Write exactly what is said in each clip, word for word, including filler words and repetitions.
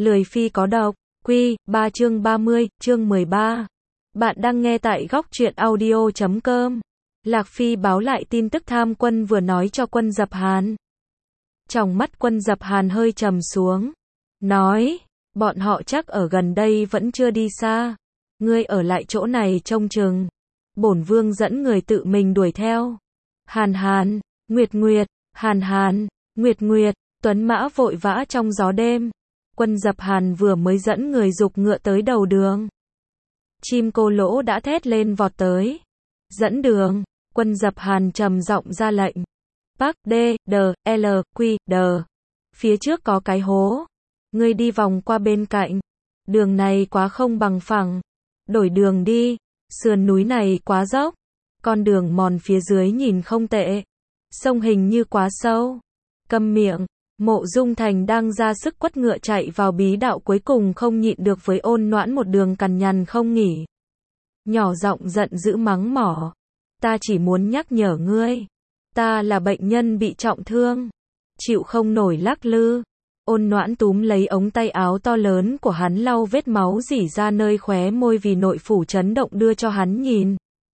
Lười phi có độc, Quy, ba chương ba mươi, chương mười ba. Bạn đang nghe tại góc truyện audio chấm com. Lạc Phi báo lại tin tức tham quân vừa nói cho quân Dập Hàn. Trong mắt quân Dập Hàn hơi trầm xuống. Nói, bọn họ chắc ở gần đây vẫn chưa đi xa. Ngươi ở lại chỗ này trông chừng. Bổn vương dẫn người tự mình đuổi theo. Hàn Hàn, Nguyệt Nguyệt, Hàn Hàn, Nguyệt Nguyệt, tuấn mã vội vã trong gió đêm. Quân Dập Hàn vừa mới dẫn người giục ngựa tới đầu đường. Chim cô lỗ đã thét lên vọt tới. Dẫn đường, quân Dập Hàn trầm giọng ra lệnh. Park D, D, L, Q, D. Phía trước có cái hố. Ngươi đi vòng qua bên cạnh. Đường này quá không bằng phẳng. Đổi đường đi. Sườn núi này quá dốc. Con đường mòn phía dưới nhìn không tệ. Sông hình như quá sâu. Câm miệng. Mộ Dung Thành đang ra sức quất ngựa chạy vào bí đạo cuối cùng không nhịn được với Ôn Noãn một đường cằn nhằn không nghỉ. Nhỏ giọng giận dữ mắng mỏ. Ta chỉ muốn nhắc nhở ngươi. Ta là bệnh nhân bị trọng thương. Chịu không nổi lắc lư. Ôn Noãn túm lấy ống tay áo to lớn của hắn lau vết máu rỉ ra nơi khóe môi vì nội phủ chấn động đưa cho hắn nhìn.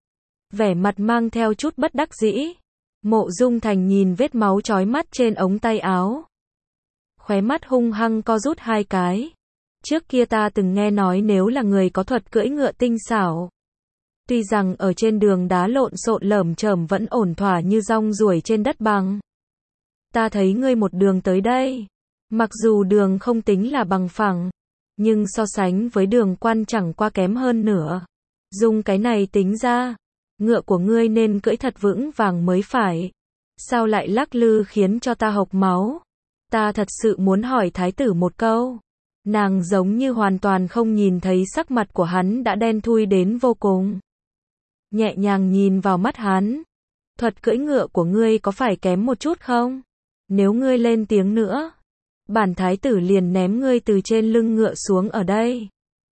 Vẻ mặt mang theo chút bất đắc dĩ. Mộ Dung Thành nhìn vết máu chói mắt trên ống tay áo. Khóe mắt hung hăng co rút hai cái. Trước kia ta từng nghe nói nếu là người có thuật cưỡi ngựa tinh xảo. Tuy rằng ở trên đường đá lộn xộn lởm chởm vẫn ổn thỏa như rong ruổi trên đất bằng. Ta thấy ngươi một đường tới đây. Mặc dù đường không tính là bằng phẳng. Nhưng so sánh với đường quan chẳng qua kém hơn nữa. Dùng cái này tính ra. Ngựa của ngươi nên cưỡi thật vững vàng mới phải. Sao lại lắc lư khiến cho ta hộc máu? Ta thật sự muốn hỏi thái tử một câu. Nàng giống như hoàn toàn không nhìn thấy sắc mặt của hắn đã đen thui đến vô cùng. Nhẹ nhàng nhìn vào mắt hắn. Thuật cưỡi ngựa của ngươi có phải kém một chút không? Nếu ngươi lên tiếng nữa, bản thái tử liền ném ngươi từ trên lưng ngựa xuống ở đây.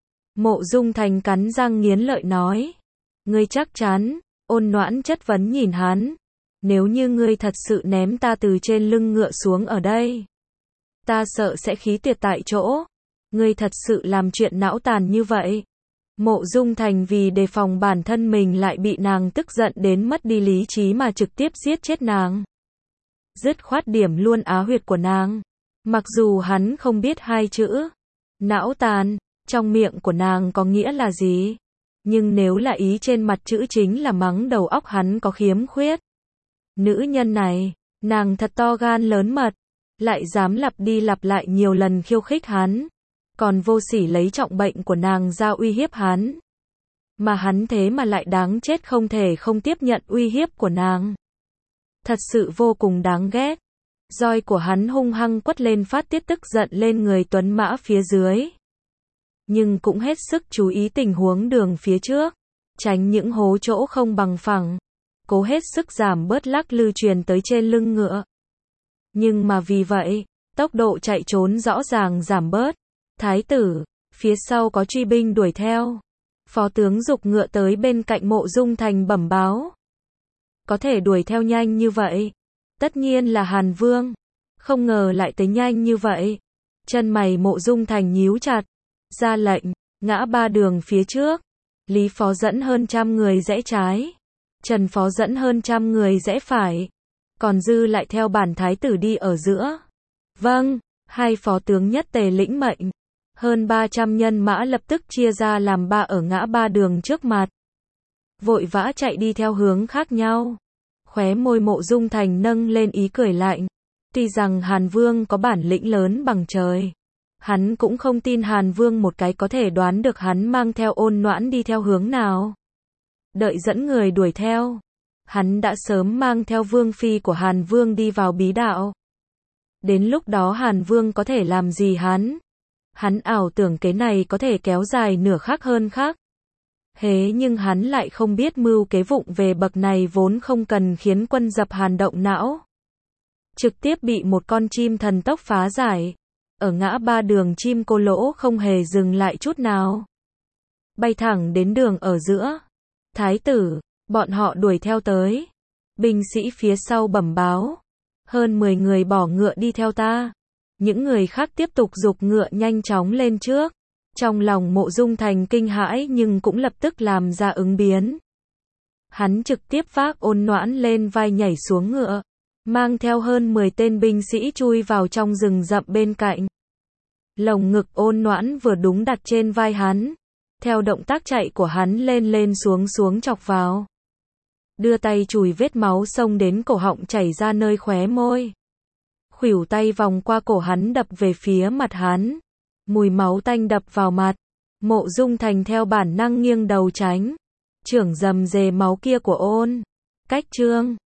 Mộ Dung Thành cắn răng nghiến lợi nói. Ngươi chắc chắn? Ôn Noãn chất vấn nhìn hắn. Nếu như ngươi thật sự ném ta từ trên lưng ngựa xuống ở đây, ta sợ sẽ khí tiệt tại chỗ. Ngươi thật sự làm chuyện não tàn như vậy. Mộ Dung Thành vì đề phòng bản thân mình lại bị nàng tức giận đến mất đi lý trí mà trực tiếp giết chết nàng. Dứt khoát điểm luôn á huyệt của nàng. Mặc dù hắn không biết hai chữ não tàn trong miệng của nàng có nghĩa là gì, nhưng nếu là ý trên mặt chữ chính là mắng đầu óc hắn có khiếm khuyết. Nữ nhân này, nàng thật to gan lớn mật, lại dám lặp đi lặp lại nhiều lần khiêu khích hắn, còn vô sỉ lấy trọng bệnh của nàng ra uy hiếp hắn. Mà hắn thế mà lại đáng chết không thể không tiếp nhận uy hiếp của nàng. Thật sự vô cùng đáng ghét. Roi của hắn hung hăng quất lên phát tiết tức giận lên người tuấn mã phía dưới. Nhưng cũng hết sức chú ý tình huống đường phía trước, tránh những hố chỗ không bằng phẳng, cố hết sức giảm bớt lắc lư truyền tới trên lưng ngựa. Nhưng mà vì vậy, tốc độ chạy trốn rõ ràng giảm bớt. Thái tử, phía sau có truy binh đuổi theo. Phó tướng giục ngựa tới bên cạnh Mộ Dung Thành bẩm báo. Có thể đuổi theo nhanh như vậy. Tất nhiên là Hàn Vương. Không ngờ lại tới nhanh như vậy. Chân mày Mộ Dung Thành nhíu chặt. Ra lệnh, ngã ba đường phía trước. Lý Phó dẫn hơn trăm người rẽ trái. Trần Phó dẫn hơn trăm người rẽ phải. Còn dư lại theo bản thái tử đi ở giữa. Vâng, hai phó tướng nhất tề lĩnh mệnh. Hơn ba trăm nhân mã lập tức chia ra làm ba ở ngã ba đường trước mặt. Vội vã chạy đi theo hướng khác nhau. Khóe môi Mộ Dung Thành nâng lên ý cười lạnh. Tuy rằng Hàn Vương có bản lĩnh lớn bằng trời, hắn cũng không tin Hàn Vương một cái có thể đoán được hắn mang theo Ôn Noãn đi theo hướng nào. Đợi dẫn người đuổi theo, hắn đã sớm mang theo Vương Phi của Hàn Vương đi vào bí đạo. Đến lúc đó Hàn Vương có thể làm gì hắn? Hắn ảo tưởng kế này có thể kéo dài nửa khắc hơn khác. Thế nhưng hắn lại không biết mưu kế vụng về bậc này vốn không cần khiến quân Dập Hàn động não. Trực tiếp bị một con chim thần tốc phá giải. Ở ngã ba đường chim cô lỗ không hề dừng lại chút nào. Bay thẳng đến đường ở giữa. Thái tử, bọn họ đuổi theo tới. Binh sĩ phía sau bẩm báo. Hơn mười người bỏ ngựa đi theo ta. Những người khác tiếp tục giục ngựa nhanh chóng lên trước. Trong lòng Mộ Dung Thành kinh hãi nhưng cũng lập tức làm ra ứng biến. Hắn trực tiếp vác Ôn Noãn lên vai nhảy xuống ngựa, mang theo hơn mười tên binh sĩ chui vào trong rừng rậm bên cạnh. Lồng ngực Ôn Noãn vừa đúng đặt trên vai hắn. Theo động tác chạy của hắn lên lên xuống xuống chọc vào. Đưa tay chùi vết máu xông đến cổ họng chảy ra nơi khóe môi. Khuỷu tay vòng qua cổ hắn đập về phía mặt hắn. Mùi máu tanh đập vào mặt. Mộ Dung Thành theo bản năng nghiêng đầu tránh. Trưởng dầm dề máu kia của Ôn Cách Trương.